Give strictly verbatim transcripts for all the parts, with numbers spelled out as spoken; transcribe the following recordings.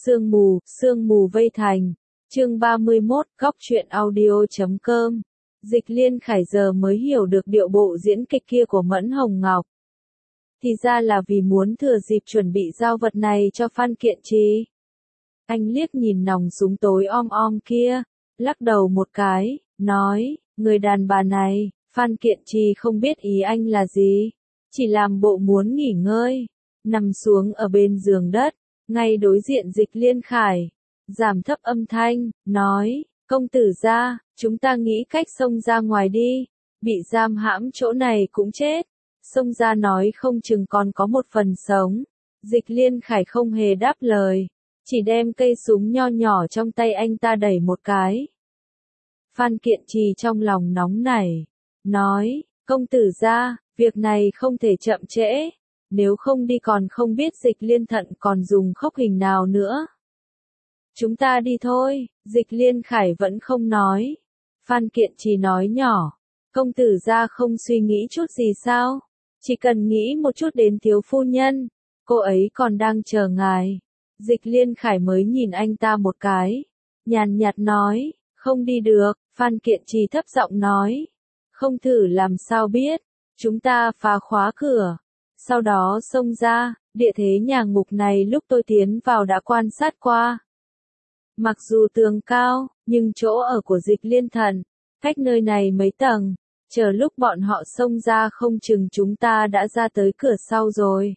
Sương mù, sương mù vây thành. Chương ba mươi mốt, góc truyện audio chấm com. Dịch Liên Khải giờ mới hiểu được điệu bộ diễn kịch kia của Mẫn Hồng Ngọc. Thì ra là vì muốn thừa dịp chuẩn bị giao vật này cho Phan Kiện Trì. Anh liếc nhìn nòng súng tối om om kia, lắc đầu một cái, nói, người đàn bà này, Phan Kiện Trì không biết ý anh là gì, chỉ làm bộ muốn nghỉ ngơi, nằm xuống ở bên giường đất, ngay đối diện Dịch Liên Khải, giảm thấp âm thanh, nói, công tử gia, chúng ta nghĩ cách xông ra ngoài đi, bị giam hãm chỗ này cũng chết, xông ra nói không chừng còn có một phần sống. Dịch Liên Khải không hề đáp lời, chỉ đem cây súng nho nhỏ trong tay anh ta đẩy một cái. Phan Kiện Trì trong lòng nóng nảy, nói, công tử gia, việc này không thể chậm trễ, nếu không đi còn không biết Dịch Liên Thận còn dùng khốc hình nào nữa. Chúng ta đi thôi, Dịch Liên Khải vẫn không nói. Phan Kiện Trì nói nhỏ, công tử gia không suy nghĩ chút gì sao, chỉ cần nghĩ một chút đến thiếu phu nhân, cô ấy còn đang chờ ngài. Dịch Liên Khải mới nhìn anh ta một cái, nhàn nhạt nói, không đi được. Phan Kiện Trì thấp giọng nói, không thử làm sao biết, chúng ta phá khóa cửa, sau đó xông ra, địa thế nhà ngục này lúc tôi tiến vào đã quan sát qua. Mặc dù tường cao, nhưng chỗ ở của Dịch Liên Thần, cách nơi này mấy tầng, chờ lúc bọn họ xông ra không chừng chúng ta đã ra tới cửa sau rồi.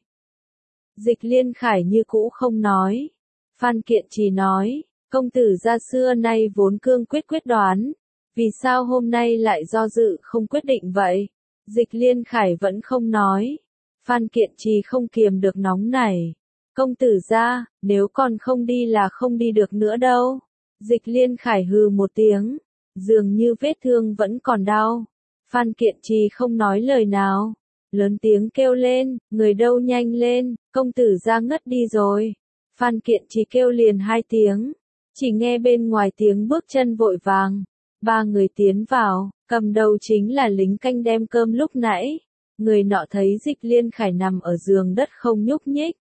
Dịch Liên Khải như cũ không nói. Phan Kiện Trì nói, công tử gia xưa nay vốn cương quyết quyết đoán, vì sao hôm nay lại do dự không quyết định vậy? Dịch Liên Khải vẫn không nói. Phan Kiện Trì không kiềm được nóng nảy. Công tử gia, nếu còn không đi là không đi được nữa đâu. Dịch Liên Khải hừ một tiếng, dường như vết thương vẫn còn đau. Phan Kiện Trì không nói lời nào, lớn tiếng kêu lên, người đâu nhanh lên, công tử gia ngất đi rồi. Phan Kiện Trì kêu liền hai tiếng, chỉ nghe bên ngoài tiếng bước chân vội vàng, ba người tiến vào, cầm đầu chính là lính canh đem cơm lúc nãy. Người nọ thấy Dịch Liên Khải nằm ở giường đất không nhúc nhích,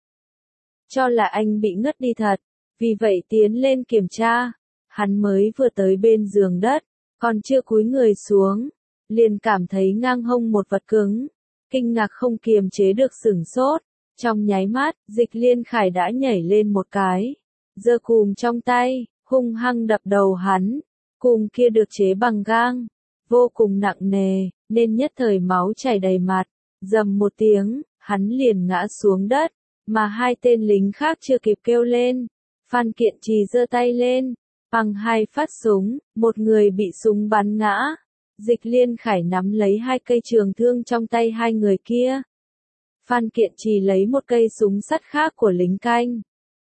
cho là anh bị ngất đi thật, vì vậy tiến lên kiểm tra. Hắn mới vừa tới bên giường đất, còn chưa cúi người xuống, liền cảm thấy ngang hông một vật cứng, kinh ngạc không kiềm chế được sửng sốt. Trong nháy mắt, Dịch Liên Khải đã nhảy lên một cái, giơ cùm trong tay, hung hăng đập đầu hắn. Cùm kia được chế bằng gang, vô cùng nặng nề, nên nhất thời máu chảy đầy mặt. Dầm một tiếng, hắn liền ngã xuống đất, mà hai tên lính khác chưa kịp kêu lên. Phan Kiện Trì giơ tay lên, bằng hai phát súng, một người bị súng bắn ngã. Dịch Liên Khải nắm lấy hai cây trường thương trong tay hai người kia. Phan Kiện Trì lấy một cây súng sắt khác của lính canh,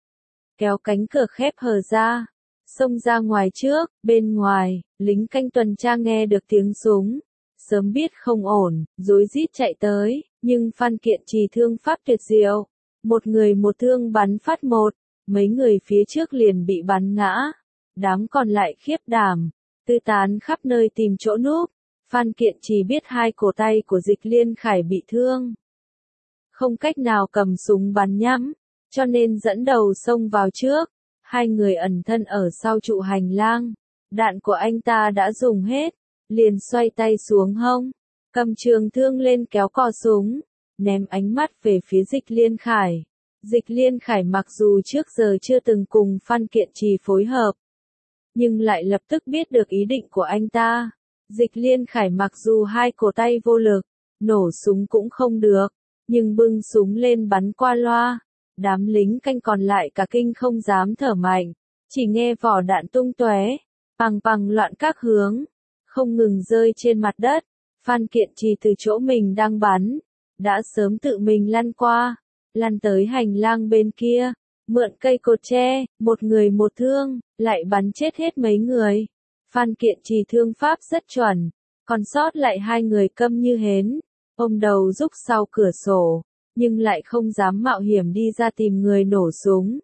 kéo cánh cửa khép hờ ra, xông ra ngoài trước. Bên ngoài, lính canh tuần tra nghe được tiếng súng, sớm biết không ổn, rối rít chạy tới, nhưng Phan Kiện Trì thương pháp tuyệt diệu, một người một thương bắn phát một, mấy người phía trước liền bị bắn ngã, đám còn lại khiếp đảm, tứ tán khắp nơi tìm chỗ núp. Phan Kiện Trì biết hai cổ tay của Dịch Liên Khải bị thương, không cách nào cầm súng bắn nhắm, cho nên dẫn đầu xông vào trước. Hai người ẩn thân ở sau trụ hành lang, đạn của anh ta đã dùng hết, liền xoay tay xuống hông, cầm trường thương lên kéo cò súng, ném ánh mắt về phía Dịch Liên Khải. Dịch Liên Khải mặc dù trước giờ chưa từng cùng Phan Kiện Trì phối hợp, nhưng lại lập tức biết được ý định của anh ta. Dịch Liên Khải mặc dù hai cổ tay vô lực, nổ súng cũng không được, nhưng bưng súng lên bắn qua loa. Đám lính canh còn lại cả kinh không dám thở mạnh, chỉ nghe vỏ đạn tung tóe, pằng pằng loạn các hướng, không ngừng rơi trên mặt đất. Phan Kiện Trì từ chỗ mình đang bắn, đã sớm tự mình lăn qua, lăn tới hành lang bên kia, mượn cây cột tre, một người một thương, lại bắn chết hết mấy người. Phan Kiện Trì thương pháp rất chuẩn, còn sót lại hai người câm như hến, ôm đầu rúc sau cửa sổ, nhưng lại không dám mạo hiểm đi ra tìm người nổ súng.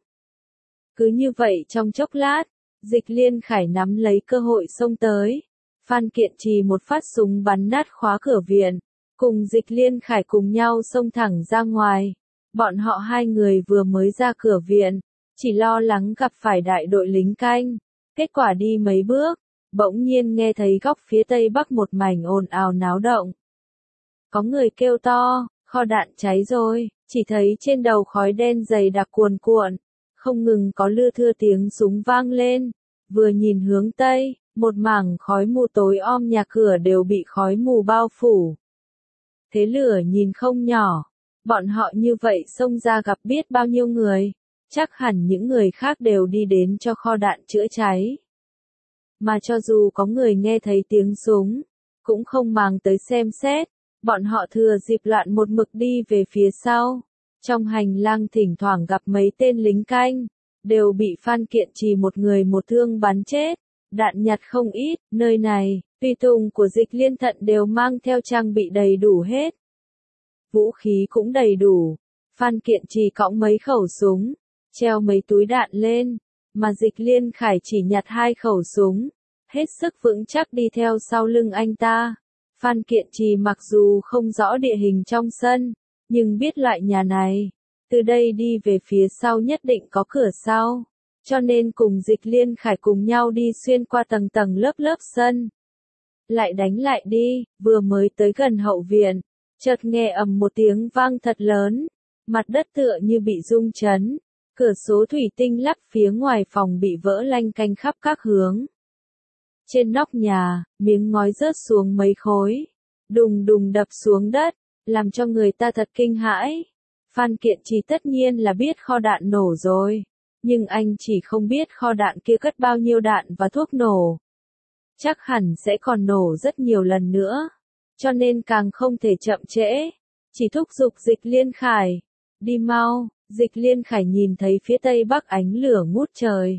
Cứ như vậy trong chốc lát, Dịch Liên Khải nắm lấy cơ hội xông tới. Phan Kiện Trì một phát súng bắn nát khóa cửa viện, cùng Dịch Liên Khải cùng nhau xông thẳng ra ngoài. Bọn họ hai người vừa mới ra cửa viện, chỉ lo lắng gặp phải đại đội lính canh. Kết quả đi mấy bước, bỗng nhiên nghe thấy góc phía tây bắc một mảnh ồn ào náo động. Có người kêu to, kho đạn cháy rồi, chỉ thấy trên đầu khói đen dày đặc cuồn cuộn, không ngừng có lưa thưa tiếng súng vang lên. Vừa nhìn hướng tây, một mảng khói mù tối om nhà cửa đều bị khói mù bao phủ. Thế lửa nhìn không nhỏ, bọn họ như vậy xông ra gặp biết bao nhiêu người, chắc hẳn những người khác đều đi đến cho kho đạn chữa cháy. Mà cho dù có người nghe thấy tiếng súng, cũng không màng tới xem xét, bọn họ thừa dịp loạn một mực đi về phía sau. Trong hành lang thỉnh thoảng gặp mấy tên lính canh, đều bị Phan Kiện Trì một người một thương bắn chết, đạn nhặt không ít, nơi này, tùy tùng của Dịch Liên Thận đều mang theo trang bị đầy đủ hết. Vũ khí cũng đầy đủ, Phan Kiện Trì cõng mấy khẩu súng, treo mấy túi đạn lên, mà Dịch Liên Khải chỉ nhặt hai khẩu súng, hết sức vững chắc đi theo sau lưng anh ta. Phan Kiện Trì mặc dù không rõ địa hình trong sân, nhưng biết loại nhà này, từ đây đi về phía sau nhất định có cửa sau, cho nên cùng Dịch Liên Khải cùng nhau đi xuyên qua tầng tầng lớp lớp sân. Lại đánh lại đi, vừa mới tới gần hậu viện, chợt nghe ầm một tiếng vang thật lớn, mặt đất tựa như bị rung chấn, cửa số thủy tinh lắp phía ngoài phòng bị vỡ lanh canh khắp các hướng. Trên nóc nhà, miếng ngói rớt xuống mấy khối, đùng đùng đập xuống đất, làm cho người ta thật kinh hãi. Phan Kiện Trì tất nhiên là biết kho đạn nổ rồi, nhưng anh chỉ không biết kho đạn kia cất bao nhiêu đạn và thuốc nổ. Chắc hẳn sẽ còn nổ rất nhiều lần nữa, cho nên càng không thể chậm trễ, chỉ thúc giục Dịch Liên Khải, đi mau. Dịch Liên Khải nhìn thấy phía tây bắc ánh lửa ngút trời.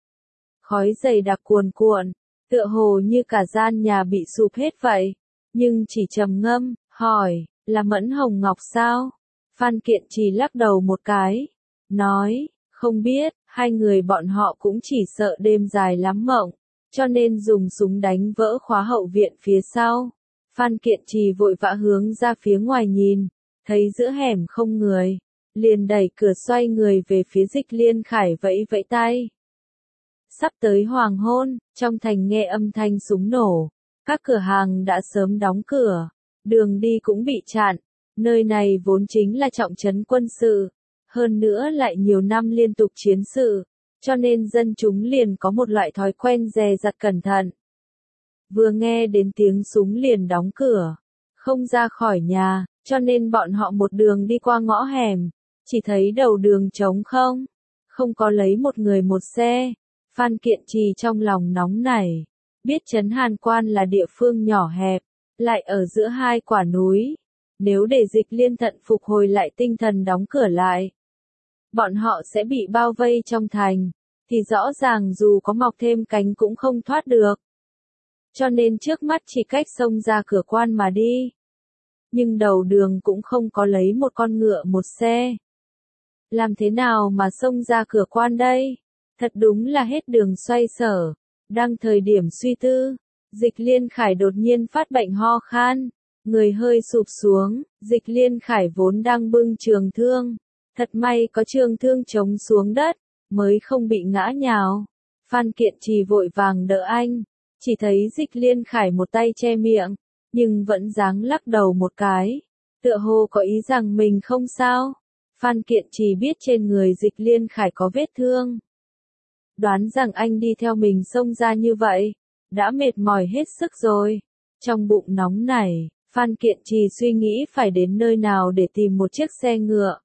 Khói dày đặc cuồn cuộn, tựa hồ như cả gian nhà bị sụp hết vậy, nhưng chỉ trầm ngâm, hỏi, là Mẫn Hồng Ngọc sao? Phan Kiện Trì lắc đầu một cái, nói, không biết, hai người bọn họ cũng chỉ sợ đêm dài lắm mộng, cho nên dùng súng đánh vỡ khóa hậu viện phía sau. Phan Kiện Trì vội vã hướng ra phía ngoài nhìn, thấy giữa hẻm không người, liền đẩy cửa xoay người về phía Dịch Liên Khải vẫy vẫy tay. Sắp tới hoàng hôn, trong thành nghe âm thanh súng nổ, các cửa hàng đã sớm đóng cửa, đường đi cũng bị chặn, nơi này vốn chính là trọng trấn quân sự, hơn nữa lại nhiều năm liên tục chiến sự, cho nên dân chúng liền có một loại thói quen dè dặt cẩn thận. Vừa nghe đến tiếng súng liền đóng cửa, không ra khỏi nhà, cho nên bọn họ một đường đi qua ngõ hẻm, chỉ thấy đầu đường trống không, không có lấy một người một xe. Phan Kiện Trì trong lòng nóng nảy, biết trấn Hàn Quan là địa phương nhỏ hẹp, lại ở giữa hai quả núi, nếu để Dịch Liên Thận phục hồi lại tinh thần đóng cửa lại, bọn họ sẽ bị bao vây trong thành, thì rõ ràng dù có mọc thêm cánh cũng không thoát được. Cho nên trước mắt chỉ cách xông ra cửa quan mà đi. Nhưng đầu đường cũng không có lấy một con ngựa một xe. Làm thế nào mà xông ra cửa quan đây? Thật đúng là hết đường xoay sở. Đang thời điểm suy tư, Dịch Liên Khải đột nhiên phát bệnh ho khan, người hơi sụp xuống. Dịch Liên Khải vốn đang bưng trường thương, thật may có trường thương chống xuống đất, mới không bị ngã nhào. Phan Kiện Trì vội vàng đỡ anh, chỉ thấy Dịch Liên Khải một tay che miệng, nhưng vẫn dáng lắc đầu một cái, tựa hồ có ý rằng mình không sao. Phan Kiện Trì biết trên người Dịch Liên Khải có vết thương, đoán rằng anh đi theo mình xông ra như vậy, đã mệt mỏi hết sức rồi. Trong bụng nóng nảy, Phan Kiện Trì suy nghĩ phải đến nơi nào để tìm một chiếc xe ngựa.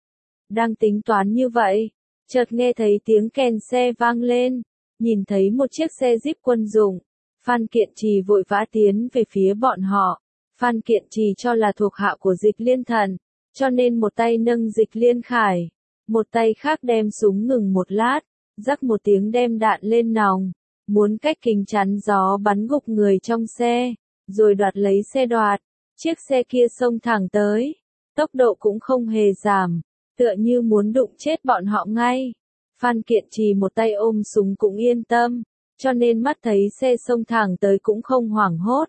Đang tính toán như vậy, chợt nghe thấy tiếng kèn xe vang lên, nhìn thấy một chiếc xe Jeep quân dụng. Phan Kiện Trì vội vã tiến về phía bọn họ. Phan Kiện Trì cho là thuộc hạ của Dịch Liên Thận, cho nên một tay nâng Dịch Liên Khải, một tay khác đem súng ngừng một lát, rắc một tiếng đem đạn lên nòng, muốn cách kính chắn gió bắn gục người trong xe, rồi đoạt lấy xe đoạt. Chiếc xe kia xông thẳng tới, tốc độ cũng không hề giảm, tựa như muốn đụng chết bọn họ ngay. Phan Kiện Trì một tay ôm súng cũng yên tâm, cho nên mắt thấy xe xông thẳng tới cũng không hoảng hốt.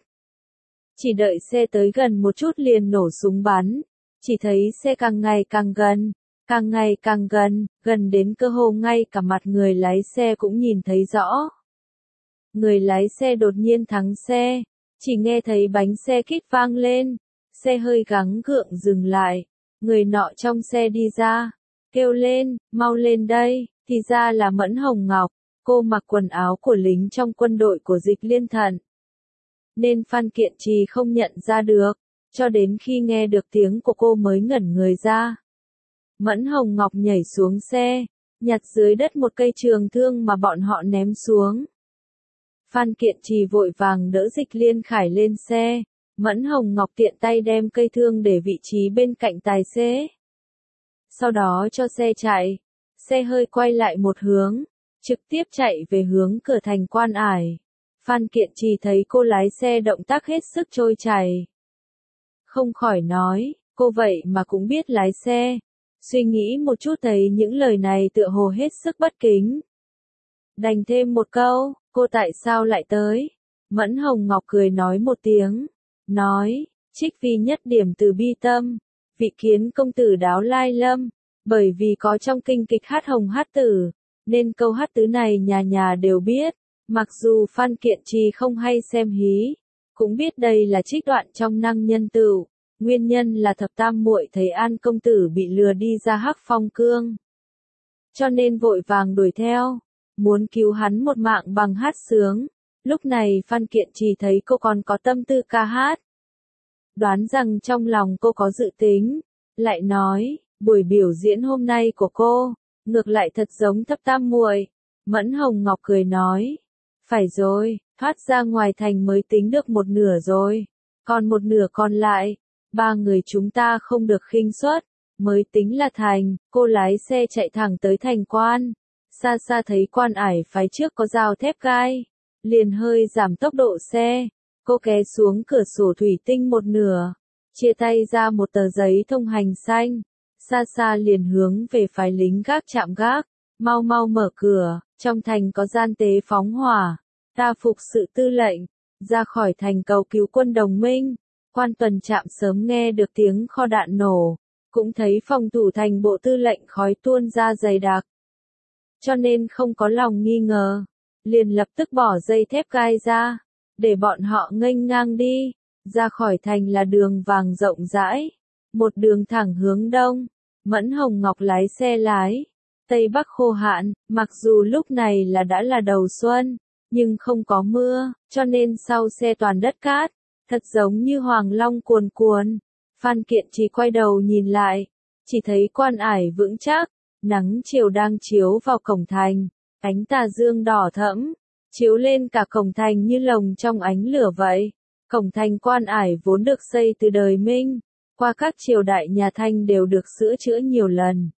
Chỉ đợi xe tới gần một chút liền nổ súng bắn, chỉ thấy xe càng ngày càng gần, càng ngày càng gần, gần đến cơ hồ ngay cả mặt người lái xe cũng nhìn thấy rõ. Người lái xe đột nhiên thắng xe, chỉ nghe thấy bánh xe kít vang lên, xe hơi gắng gượng dừng lại, người nọ trong xe đi ra, kêu lên, mau lên đây, thì ra là Mẫn Hồng Ngọc, cô mặc quần áo của lính trong quân đội của Dịch Liên Thận. Nên Phan Kiện Trì không nhận ra được, cho đến khi nghe được tiếng của cô mới ngẩn người ra. Mẫn Hồng Ngọc nhảy xuống xe, nhặt dưới đất một cây trường thương mà bọn họ ném xuống. Phan Kiện Trì vội vàng đỡ Dịch Liên Khải lên xe, Mẫn Hồng Ngọc tiện tay đem cây thương để vị trí bên cạnh tài xế. Sau đó cho xe chạy, xe hơi quay lại một hướng, trực tiếp chạy về hướng cửa thành Quan Ải. Phan Kiện Trì thấy cô lái xe động tác hết sức trôi chảy. Không khỏi nói, cô vậy mà cũng biết lái xe. Suy nghĩ một chút thấy những lời này tựa hồ hết sức bất kính. Đành thêm một câu, cô tại sao lại tới? Mẫn Hồng Ngọc cười nói một tiếng, nói, trích vi nhất điểm từ bi tâm, vị kiến công tử đáo lai lâm, bởi vì có trong kinh kịch hát hồng hát tử, nên câu hát tứ này nhà nhà đều biết, mặc dù Phan Kiện Trì không hay xem hí, cũng biết đây là trích đoạn trong Năng Nhân Tửu. Nguyên nhân là thập tam muội thấy An công tử bị lừa đi ra Hắc Phong Cương, cho nên vội vàng đuổi theo, muốn cứu hắn một mạng bằng hát sướng. Lúc này Phan Kiện Trì thấy cô còn có tâm tư ca hát, đoán rằng trong lòng cô có dự tính, lại nói, buổi biểu diễn hôm nay của cô, ngược lại thật giống thập tam muội. Mẫn Hồng Ngọc cười nói, phải rồi, thoát ra ngoài thành mới tính được một nửa rồi, còn một nửa còn lại. Ba người chúng ta không được khinh suất, mới tính là thành. Cô lái xe chạy thẳng tới thành Quan, xa xa thấy Quan Ải phái trước có rào thép gai, liền hơi giảm tốc độ xe, cô ké xuống cửa sổ thủy tinh một nửa, chia tay ra một tờ giấy thông hành xanh, xa xa liền hướng về phái lính gác chạm gác, mau mau mở cửa, trong thành có gian tế phóng hỏa, ta phục sự tư lệnh, ra khỏi thành cầu cứu quân đồng minh. Quan tuần trạm sớm nghe được tiếng kho đạn nổ, cũng thấy phòng thủ thành bộ tư lệnh khói tuôn ra dày đặc. Cho nên không có lòng nghi ngờ, liền lập tức bỏ dây thép gai ra, để bọn họ nghênh ngang đi, ra khỏi thành là đường vàng rộng rãi, một đường thẳng hướng đông. Mẫn Hồng Ngọc lái xe lái, Tây Bắc khô hạn, mặc dù lúc này là đã là đầu xuân, nhưng không có mưa, cho nên sau xe toàn đất cát. Thật giống như hoàng long cuồn cuộn. Phan Kiện Trì quay đầu nhìn lại, chỉ thấy Quan Ải vững chắc, nắng chiều đang chiếu vào cổng thành, ánh tà dương đỏ thẫm, chiếu lên cả cổng thành như lồng trong ánh lửa vậy. Cổng thành Quan Ải vốn được xây từ đời Minh, qua các triều đại nhà Thanh đều được sửa chữa nhiều lần.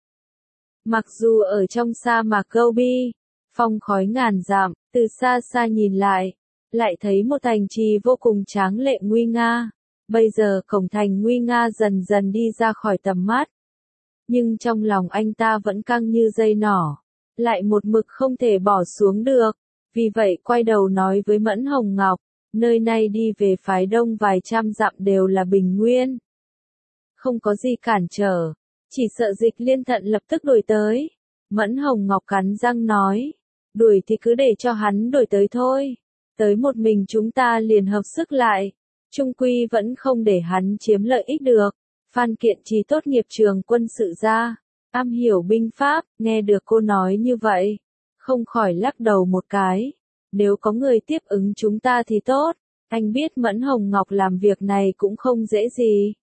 Mặc dù ở trong sa mạc Gobi, phong khói ngàn dặm, từ xa xa nhìn lại, lại thấy một thành trì vô cùng tráng lệ nguy nga. Bây giờ cổng thành nguy nga dần dần đi ra khỏi tầm mắt. Nhưng trong lòng anh ta vẫn căng như dây nỏ, lại một mực không thể bỏ xuống được. Vì vậy quay đầu nói với Mẫn Hồng Ngọc, nơi này đi về phái đông vài trăm dặm đều là bình nguyên. Không có gì cản trở, chỉ sợ Dịch Liên Thận lập tức đuổi tới. Mẫn Hồng Ngọc cắn răng nói, đuổi thì cứ để cho hắn đuổi tới thôi. Tới một mình chúng ta liền hợp sức lại, chung quy vẫn không để hắn chiếm lợi ích được. Phan Kiện Trì tốt nghiệp trường quân sự ra, am hiểu binh pháp, nghe được cô nói như vậy, không khỏi lắc đầu một cái. Nếu có người tiếp ứng chúng ta thì tốt, anh biết Mẫn Hồng Ngọc làm việc này cũng không dễ gì.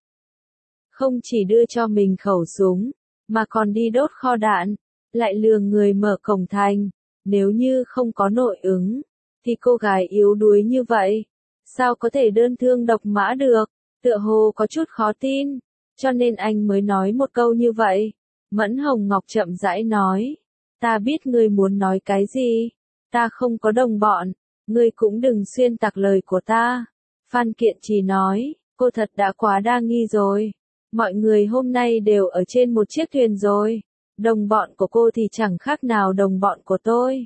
Không chỉ đưa cho mình khẩu súng, mà còn đi đốt kho đạn, lại lừa người mở cổng thành, nếu như không có nội ứng. Thì cô gái yếu đuối như vậy, sao có thể đơn thương độc mã được, tựa hồ có chút khó tin, cho nên anh mới nói một câu như vậy. Mẫn Hồng Ngọc chậm rãi nói, ta biết ngươi muốn nói cái gì, ta không có đồng bọn, ngươi cũng đừng xuyên tạc lời của ta. Phan Kiện Trì nói, cô thật đã quá đa nghi rồi, mọi người hôm nay đều ở trên một chiếc thuyền rồi, đồng bọn của cô thì chẳng khác nào đồng bọn của tôi.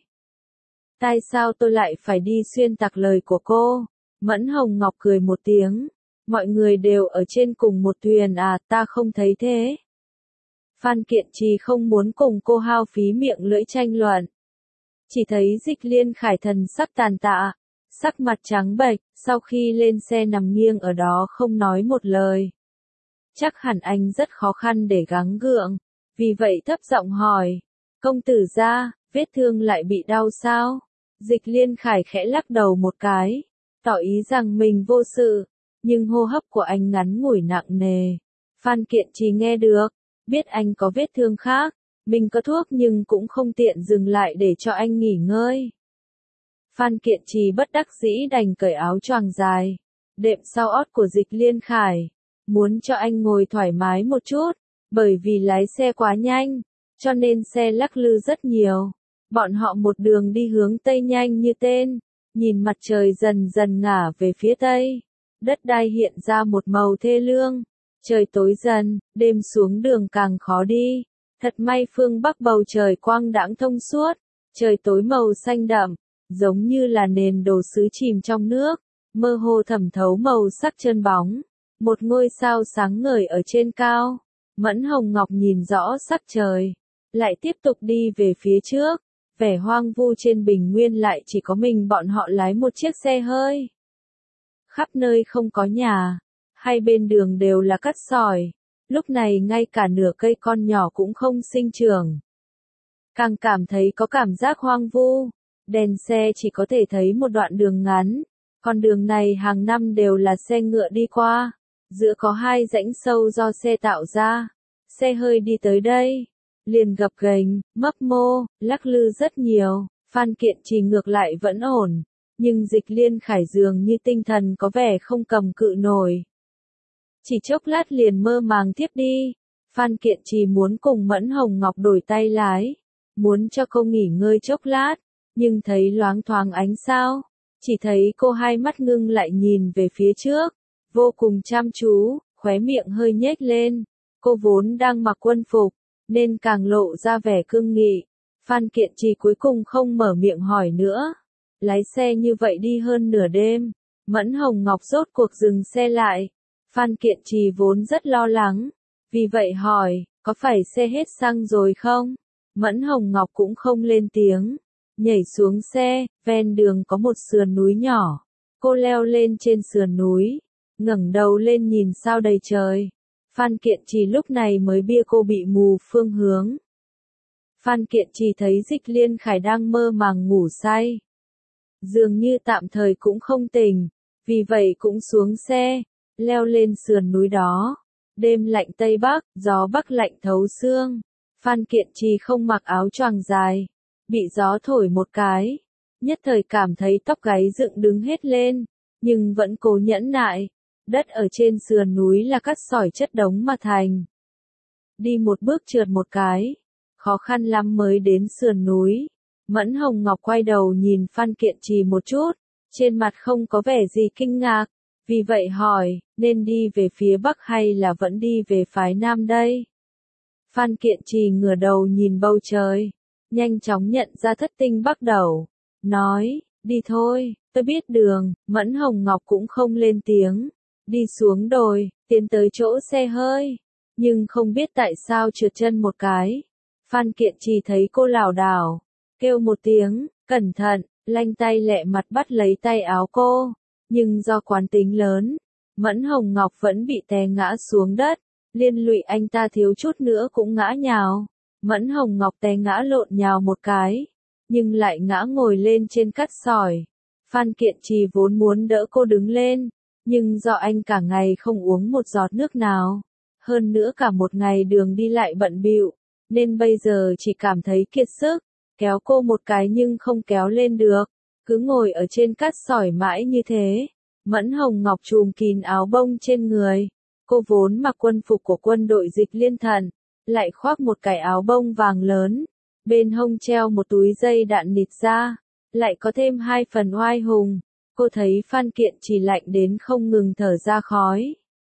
Tại sao tôi lại phải đi xuyên tạc lời của cô? Mẫn Hồng Ngọc cười một tiếng. Mọi người đều ở trên cùng một thuyền à, ta không thấy thế. Phan Kiện Trì không muốn cùng cô hao phí miệng lưỡi tranh luận. Chỉ thấy Dịch Liên Khải thần sắc tàn tạ, sắc mặt trắng bệch, sau khi lên xe nằm nghiêng ở đó không nói một lời. Chắc hẳn anh rất khó khăn để gắng gượng, vì vậy thấp giọng hỏi, công tử gia, vết thương lại bị đau sao? Dịch Liên Khải khẽ lắc đầu một cái, tỏ ý rằng mình vô sự, nhưng hô hấp của anh ngắn ngủi nặng nề. Phan Kiện Trì nghe được, biết anh có vết thương khác, mình có thuốc nhưng cũng không tiện dừng lại để cho anh nghỉ ngơi. Phan Kiện Trì bất đắc dĩ đành cởi áo choàng dài, đệm sau ót của Dịch Liên Khải, muốn cho anh ngồi thoải mái một chút, bởi vì lái xe quá nhanh, cho nên xe lắc lư rất nhiều. Bọn họ một đường đi hướng tây nhanh như tên, nhìn mặt trời dần dần ngả về phía tây, đất đai hiện ra một màu thê lương, trời tối dần, đêm xuống đường càng khó đi. Thật may phương Bắc bầu trời quang đãng thông suốt, trời tối màu xanh đậm, giống như là nền đồ sứ chìm trong nước, mơ hồ thẩm thấu màu sắc trơn bóng. Một ngôi sao sáng ngời ở trên cao, Mẫn Hồng Ngọc nhìn rõ sắc trời, lại tiếp tục đi về phía trước, vẻ hoang vu trên bình nguyên lại chỉ có mình bọn họ lái một chiếc xe hơi. Khắp nơi không có nhà, hai bên đường đều là cát sỏi, lúc này ngay cả nửa cây con nhỏ cũng không sinh trưởng. Càng cảm thấy có cảm giác hoang vu, đèn xe chỉ có thể thấy một đoạn đường ngắn, con đường này hàng năm đều là xe ngựa đi qua. Giữa có hai rãnh sâu do xe tạo ra, xe hơi đi tới đây, liền gập ghềnh, mấp mô, lắc lư rất nhiều. Phan Kiện Trì ngược lại vẫn ổn, nhưng Dịch Liên Khải dường như tinh thần có vẻ không cầm cự nổi. Chỉ chốc lát liền mơ màng thiếp đi. Phan Kiện Trì muốn cùng Mẫn Hồng Ngọc đổi tay lái, muốn cho cô nghỉ ngơi chốc lát, nhưng thấy loáng thoáng ánh sao, chỉ thấy cô hai mắt ngưng lại nhìn về phía trước. Vô cùng chăm chú, khóe miệng hơi nhếch lên, cô vốn đang mặc quân phục, nên càng lộ ra vẻ cương nghị. Phan Kiện Trì cuối cùng không mở miệng hỏi nữa. Lái xe như vậy đi hơn nửa đêm, Mẫn Hồng Ngọc rốt cuộc dừng xe lại. Phan Kiện Trì vốn rất lo lắng, vì vậy hỏi, có phải xe hết xăng rồi không? Mẫn Hồng Ngọc cũng không lên tiếng, nhảy xuống xe, ven đường có một sườn núi nhỏ, cô leo lên trên sườn núi. Ngẩng đầu lên nhìn sao đầy trời. Phan Kiện Trì lúc này mới bia cô bị mù phương hướng. Phan Kiện Trì thấy Dịch Liên Khải đang mơ màng ngủ say, dường như tạm thời cũng không tỉnh, vì vậy cũng xuống xe, leo lên sườn núi đó. Đêm lạnh Tây Bắc, gió Bắc lạnh thấu xương. Phan Kiện Trì không mặc áo choàng dài, bị gió thổi một cái, nhất thời cảm thấy tóc gáy dựng đứng hết lên, nhưng vẫn cố nhẫn nại. Đất ở trên sườn núi là cát sỏi chất đống mà thành. Đi một bước trượt một cái, khó khăn lắm mới đến sườn núi. Mẫn Hồng Ngọc quay đầu nhìn Phan Kiện Trì một chút, trên mặt không có vẻ gì kinh ngạc, vì vậy hỏi, nên đi về phía Bắc hay là vẫn đi về phái Nam đây? Phan Kiện Trì ngửa đầu nhìn bầu trời, nhanh chóng nhận ra thất tinh Bắc đầu, nói, đi thôi, tôi biết đường. Mẫn Hồng Ngọc cũng không lên tiếng. Đi xuống đồi, tiến tới chỗ xe hơi, nhưng không biết tại sao trượt chân một cái. Phan Kiện Trì thấy cô lảo đảo, kêu một tiếng, cẩn thận, lanh tay lẹ mặt bắt lấy tay áo cô, nhưng do quán tính lớn, Mẫn Hồng Ngọc vẫn bị té ngã xuống đất, liên lụy anh ta thiếu chút nữa cũng ngã nhào. Mẫn Hồng Ngọc té ngã lộn nhào một cái, nhưng lại ngã ngồi lên trên cát sỏi. Phan Kiện Trì vốn muốn đỡ cô đứng lên, nhưng do anh cả ngày không uống một giọt nước nào, hơn nữa cả một ngày đường đi lại bận bịu, nên bây giờ chỉ cảm thấy kiệt sức, kéo cô một cái nhưng không kéo lên được, cứ ngồi ở trên cát sỏi mãi như thế. Mẫn Hồng Ngọc trùm kín áo bông trên người, cô vốn mặc quân phục của quân đội Dịch Liên Thần, lại khoác một cái áo bông vàng lớn, bên hông treo một túi dây đạn nịt ra, lại có thêm hai phần oai hùng. Cô thấy Phan Kiện Trì lạnh đến không ngừng thở ra khói.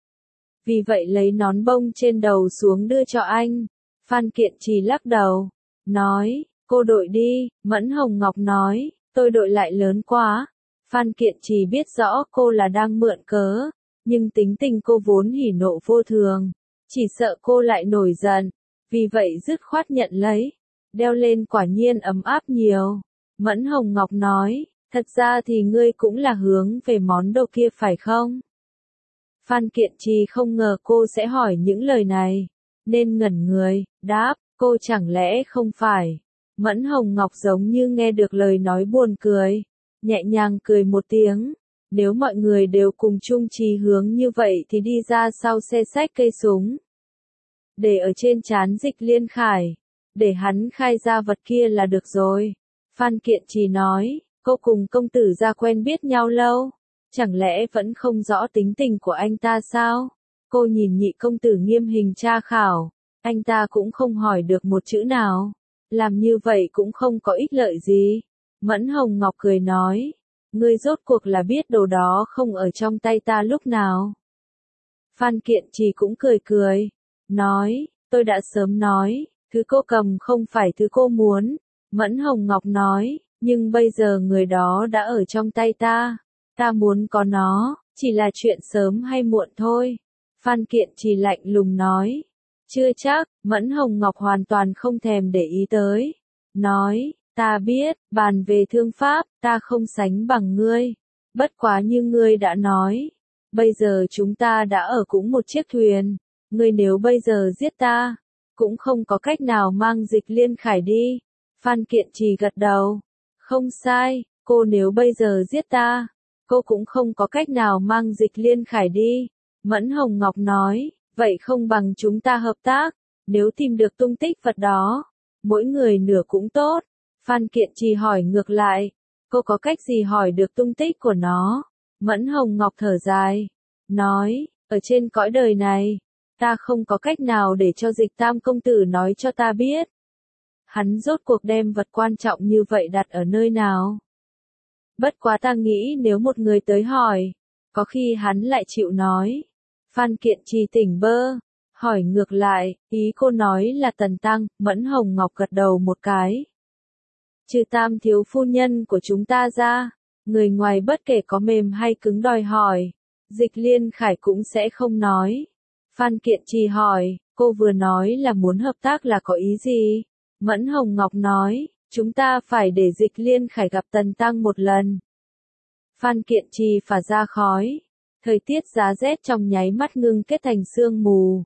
Vì vậy lấy nón bông trên đầu xuống đưa cho anh. Phan Kiện Trì lắc đầu, nói, cô đội đi. Mẫn Hồng Ngọc nói, tôi đội lại lớn quá. Phan Kiện Trì biết rõ cô là đang mượn cớ, nhưng tính tình cô vốn hỉ nộ vô thường, chỉ sợ cô lại nổi giận, vì vậy dứt khoát nhận lấy, đeo lên quả nhiên ấm áp nhiều. Mẫn Hồng Ngọc nói, thật ra thì ngươi cũng là hướng về món đồ kia phải không? Phan Kiện Trì không ngờ cô sẽ hỏi những lời này, nên ngẩn người, đáp, cô chẳng lẽ không phải. Mẫn Hồng Ngọc giống như nghe được lời nói buồn cười, nhẹ nhàng cười một tiếng, nếu mọi người đều cùng chung chí hướng như vậy thì đi ra sau xe xách cây súng. Để ở trên trán Dịch Liên Khải, để hắn khai ra vật kia là được rồi. Phan Kiện Trì nói, cô cùng công tử gia quen biết nhau lâu, chẳng lẽ vẫn không rõ tính tình của anh ta sao? Cô nhìn nhị công tử nghiêm hình tra khảo, anh ta cũng không hỏi được một chữ nào, làm như vậy cũng không có ích lợi gì. Mẫn Hồng Ngọc cười nói, ngươi rốt cuộc là biết đồ đó không ở trong tay ta lúc nào. Phan Kiện Trì cũng cười cười, nói, tôi đã sớm nói, thứ cô cầm không phải thứ cô muốn. Mẫn Hồng Ngọc nói, nhưng bây giờ người đó đã ở trong tay ta, ta muốn có nó, chỉ là chuyện sớm hay muộn thôi. Phan Kiện Trì lạnh lùng nói, chưa chắc. Mẫn Hồng Ngọc hoàn toàn không thèm để ý tới, nói, ta biết, bàn về thương pháp, ta không sánh bằng ngươi, bất quá như ngươi đã nói, bây giờ chúng ta đã ở cũng một chiếc thuyền, ngươi nếu bây giờ giết ta, cũng không có cách nào mang Dịch Liên Khải đi. Phan Kiện Trì gật đầu, không sai, cô nếu bây giờ giết ta, cô cũng không có cách nào mang Dịch Liên Khải đi. Mẫn Hồng Ngọc nói, vậy không bằng chúng ta hợp tác, nếu tìm được tung tích vật đó, mỗi người nửa cũng tốt. Phan Kiện Trì hỏi ngược lại, cô có cách gì hỏi được tung tích của nó? Mẫn Hồng Ngọc thở dài, nói, ở trên cõi đời này, ta không có cách nào để cho Dịch Tam công tử nói cho ta biết. Hắn rốt cuộc đem vật quan trọng như vậy đặt ở nơi nào? Bất quá ta nghĩ nếu một người tới hỏi, có khi hắn lại chịu nói. Phan Kiện Trì tỉnh bơ, hỏi ngược lại, ý cô nói là Tần Tăng. Mẫn Hồng Ngọc gật đầu một cái. Trừ Tam thiếu phu nhân của chúng ta ra, người ngoài bất kể có mềm hay cứng đòi hỏi, Dịch Liên Khải cũng sẽ không nói. Phan Kiện Trì hỏi, cô vừa nói là muốn hợp tác là có ý gì? Mẫn Hồng Ngọc nói, chúng ta phải để Dịch Liên Khải gặp Tần Tăng một lần. Phan Kiện Trì phả ra khói, thời tiết giá rét trong nháy mắt ngưng kết thành sương mù.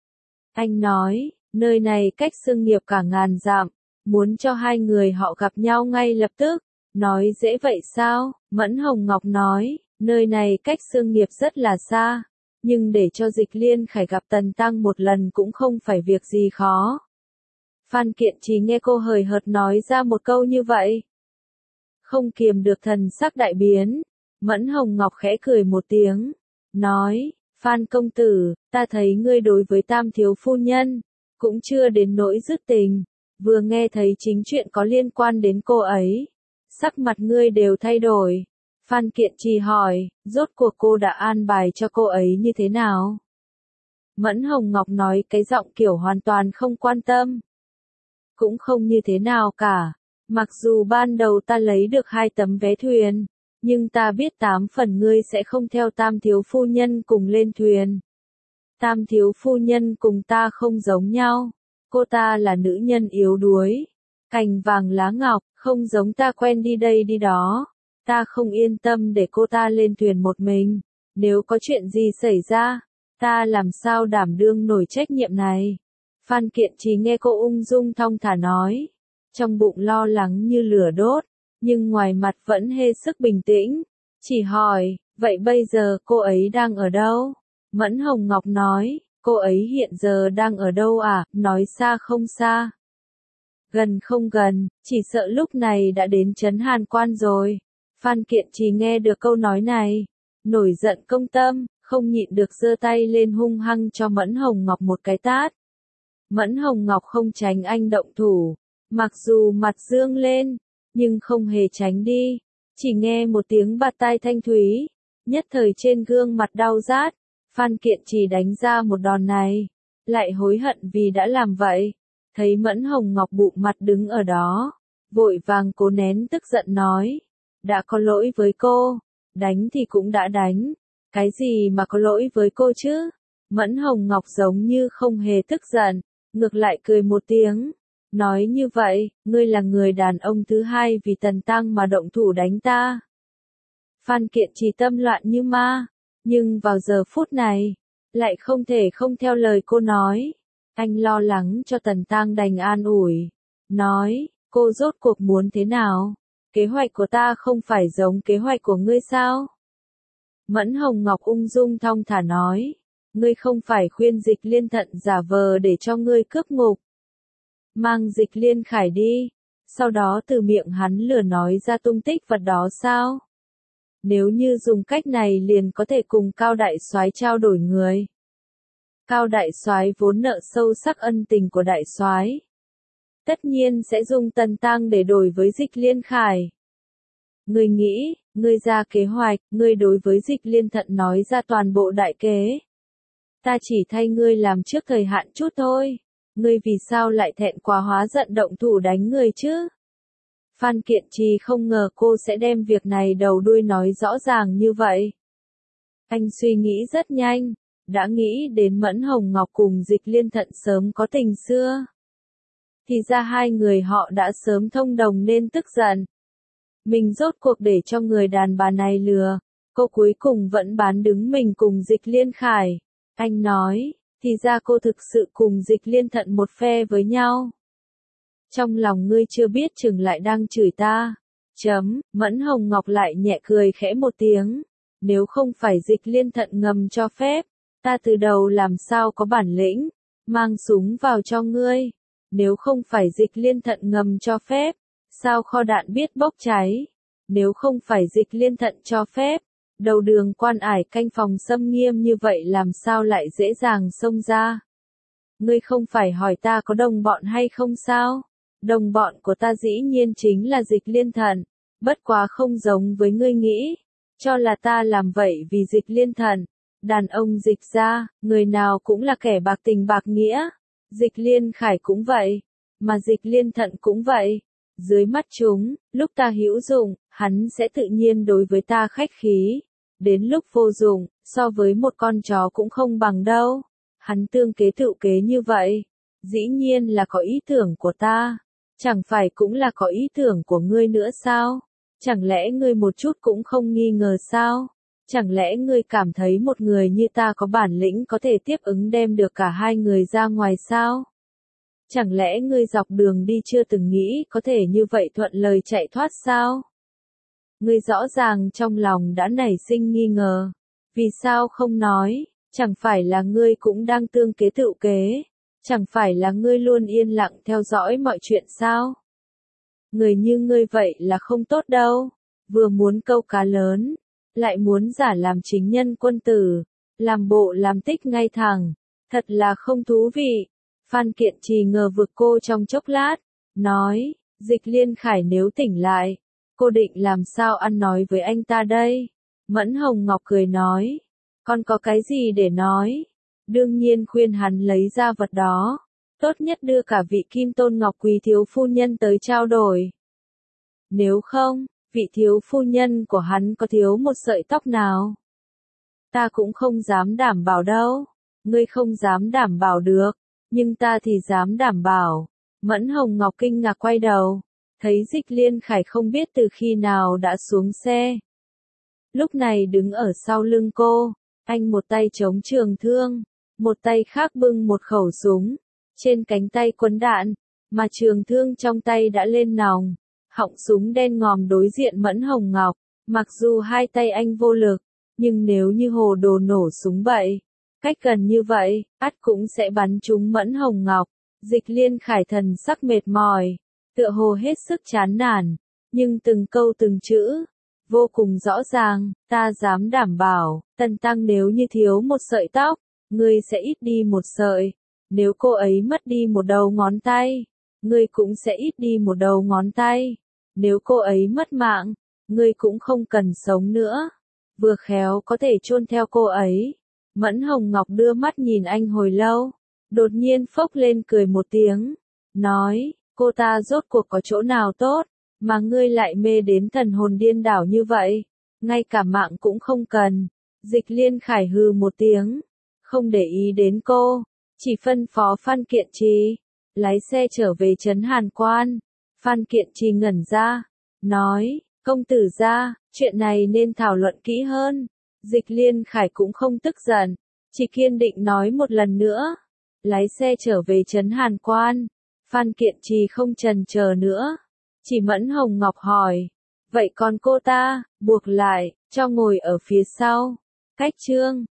Anh nói, nơi này cách Sương Nghiệp cả ngàn dặm, muốn cho hai người họ gặp nhau ngay lập tức, nói dễ vậy sao? Mẫn Hồng Ngọc nói, nơi này cách Sương Nghiệp rất là xa, nhưng để cho Dịch Liên Khải gặp Tần Tăng một lần cũng không phải việc gì khó. Phan Kiện Trì nghe cô hời hợt nói ra một câu như vậy, không kiềm được thần sắc đại biến. Mẫn Hồng Ngọc khẽ cười một tiếng, nói, Phan công tử, ta thấy ngươi đối với Tam thiếu phu nhân, cũng chưa đến nỗi dứt tình, vừa nghe thấy chính chuyện có liên quan đến cô ấy, sắc mặt ngươi đều thay đổi. Phan Kiện Trì hỏi, rốt cuộc cô đã an bài cho cô ấy như thế nào? Mẫn Hồng Ngọc nói cái giọng kiểu hoàn toàn không quan tâm. Cũng không như thế nào cả, mặc dù ban đầu ta lấy được hai tấm vé thuyền, nhưng ta biết tám phần ngươi sẽ không theo Tam thiếu phu nhân cùng lên thuyền. Tam thiếu phu nhân cùng ta không giống nhau, cô ta là nữ nhân yếu đuối, cành vàng lá ngọc, không giống ta quen đi đây đi đó. Ta không yên tâm để cô ta lên thuyền một mình, nếu có chuyện gì xảy ra, ta làm sao đảm đương nổi trách nhiệm này. Phan Kiện Trì nghe cô ung dung thong thả nói, trong bụng lo lắng như lửa đốt, nhưng ngoài mặt vẫn hết sức bình tĩnh, chỉ hỏi, vậy bây giờ cô ấy đang ở đâu? Mẫn Hồng Ngọc nói, cô ấy hiện giờ đang ở đâu à? Nói xa không xa, gần không gần, chỉ sợ lúc này đã đến trấn Hàn Quan rồi. Phan Kiện Trì nghe được câu nói này, nổi giận công tâm, không nhịn được giơ tay lên hung hăng cho Mẫn Hồng Ngọc một cái tát. Mẫn Hồng Ngọc không tránh anh động thủ, mặc dù mặt dương lên, nhưng không hề tránh đi, chỉ nghe một tiếng bạt tai thanh thúy, nhất thời trên gương mặt đau rát. Phan Kiện Trì đánh ra một đòn này, lại hối hận vì đã làm vậy, thấy Mẫn Hồng Ngọc bụng mặt đứng ở đó, vội vàng cố nén tức giận nói, đã có lỗi với cô, đánh thì cũng đã đánh, cái gì mà có lỗi với cô chứ? Mẫn Hồng Ngọc giống như không hề tức giận, ngược lại cười một tiếng. Nói như vậy, ngươi là người đàn ông thứ hai vì Tần Tăng mà động thủ đánh ta. Phan Kiện Trì tâm loạn như ma, nhưng vào giờ phút này, lại không thể không theo lời cô nói. Anh lo lắng cho Tần Tăng đành an ủi. Nói, cô rốt cuộc muốn thế nào? Kế hoạch của ta không phải giống kế hoạch của ngươi sao? Mẫn Hồng Ngọc ung dung thong thả nói. Ngươi không phải khuyên Dịch Liên Thận giả vờ để cho ngươi cướp ngục. Mang Dịch Liên Khải đi, sau đó từ miệng hắn lừa nói ra tung tích vật đó sao? Nếu như dùng cách này liền có thể cùng Cao Đại Soái trao đổi người. Cao Đại Soái vốn nợ sâu sắc ân tình của Đại Soái, tất nhiên sẽ dùng Tần Tăng để đổi với Dịch Liên Khải. Ngươi nghĩ, ngươi ra kế hoạch, ngươi đối với Dịch Liên Thận nói ra toàn bộ đại kế. Ta chỉ thay ngươi làm trước thời hạn chút thôi. Ngươi vì sao lại thẹn quá hóa giận động thủ đánh người chứ? Phan Kiện Trì không ngờ cô sẽ đem việc này đầu đuôi nói rõ ràng như vậy. Anh suy nghĩ rất nhanh, đã nghĩ đến Mẫn Hồng Ngọc cùng Dịch Liên Thận sớm có tình xưa. Thì ra hai người họ đã sớm thông đồng nên tức giận. Mình rốt cuộc để cho người đàn bà này lừa, cô cuối cùng vẫn bán đứng mình cùng Dịch Liên Khải. Anh nói, thì ra cô thực sự cùng Dịch Liên Thận một phe với nhau. Trong lòng ngươi chưa biết chừng lại đang chửi ta. Chấm, Mẫn Hồng Ngọc lại nhẹ cười khẽ một tiếng. Nếu không phải Dịch Liên Thận ngầm cho phép, ta từ đầu làm sao có bản lĩnh, mang súng vào cho ngươi. Nếu không phải Dịch Liên Thận ngầm cho phép, sao kho đạn biết bốc cháy. Nếu không phải Dịch Liên Thận cho phép, đầu đường quan ải canh phòng xâm nghiêm như vậy làm sao lại dễ dàng xông ra. Ngươi không phải hỏi ta có đồng bọn hay không sao? Đồng bọn của ta dĩ nhiên chính là Dịch Liên Thận, bất quá không giống với ngươi nghĩ, cho là ta làm vậy vì Dịch Liên Thận. Đàn ông Dịch gia, người nào cũng là kẻ bạc tình bạc nghĩa. Dịch Liên Khải cũng vậy, mà Dịch Liên Thận cũng vậy. Dưới mắt chúng, lúc ta hữu dụng, hắn sẽ tự nhiên đối với ta khách khí. Đến lúc vô dụng, so với một con chó cũng không bằng đâu. Hắn tương kế tự kế như vậy, dĩ nhiên là có ý tưởng của ta. Chẳng phải cũng là có ý tưởng của ngươi nữa sao? Chẳng lẽ ngươi một chút cũng không nghi ngờ sao? Chẳng lẽ ngươi cảm thấy một người như ta có bản lĩnh có thể tiếp ứng đem được cả hai người ra ngoài sao? Chẳng lẽ ngươi dọc đường đi chưa từng nghĩ có thể như vậy thuận lời chạy thoát sao? Ngươi rõ ràng trong lòng đã nảy sinh nghi ngờ. Vì sao không nói? Chẳng phải là ngươi cũng đang tương kế tự kế? Chẳng phải là ngươi luôn yên lặng theo dõi mọi chuyện sao? Người như ngươi vậy là không tốt đâu. Vừa muốn câu cá lớn, lại muốn giả làm chính nhân quân tử, làm bộ làm tích ngay thẳng. Thật là không thú vị. Phan Kiện Trì ngờ vực cô trong chốc lát, nói, Dịch Liên Khải nếu tỉnh lại, cô định làm sao ăn nói với anh ta đây? Mẫn Hồng Ngọc cười nói, con có cái gì để nói? Đương nhiên khuyên hắn lấy ra vật đó, tốt nhất đưa cả vị Kim Tôn Ngọc Quý thiếu phu nhân tới trao đổi. Nếu không, vị thiếu phu nhân của hắn có thiếu một sợi tóc nào? Ta cũng không dám đảm bảo đâu, ngươi không dám đảm bảo được, nhưng ta thì dám đảm bảo. Mẫn Hồng Ngọc kinh ngạc quay đầu, thấy Dịch Liên Khải không biết từ khi nào đã xuống xe. Lúc này đứng ở sau lưng cô, anh một tay chống trường thương, một tay khác bưng một khẩu súng, trên cánh tay quấn đạn, mà trường thương trong tay đã lên nòng, họng súng đen ngòm đối diện Mẫn Hồng Ngọc. Mặc dù hai tay anh vô lực, nhưng nếu như hồ đồ nổ súng vậy, cách gần như vậy, ắt cũng sẽ bắn trúng Mẫn Hồng Ngọc. Dịch Liên Khải thần sắc mệt mỏi, tựa hồ hết sức chán nản, nhưng từng câu từng chữ, vô cùng rõ ràng, ta dám đảm bảo, Tần Tăng nếu như thiếu một sợi tóc, ngươi sẽ ít đi một sợi, nếu cô ấy mất đi một đầu ngón tay, ngươi cũng sẽ ít đi một đầu ngón tay, nếu cô ấy mất mạng, ngươi cũng không cần sống nữa, vừa khéo có thể chôn theo cô ấy. Mẫn Hồng Ngọc đưa mắt nhìn anh hồi lâu, đột nhiên phốc lên cười một tiếng, nói, cô ta rốt cuộc có chỗ nào tốt, mà ngươi lại mê đến thần hồn điên đảo như vậy, ngay cả mạng cũng không cần. Dịch Liên Khải hừ một tiếng, không để ý đến cô, Chỉ phân phó Phan Kiện Trì, lái xe trở về trấn Hàn Quan. Phan Kiện Trì ngẩn ra, nói, công tử gia, chuyện này nên thảo luận kỹ hơn. Dịch Liên Khải cũng không tức giận, chỉ kiên định nói một lần nữa, lái xe trở về trấn Hàn Quan. Phan Kiện Trì không chần chờ nữa, chỉ Mẫn Hồng Ngọc hỏi, vậy còn cô ta, buộc lại, cho ngồi ở phía sau. Cách chương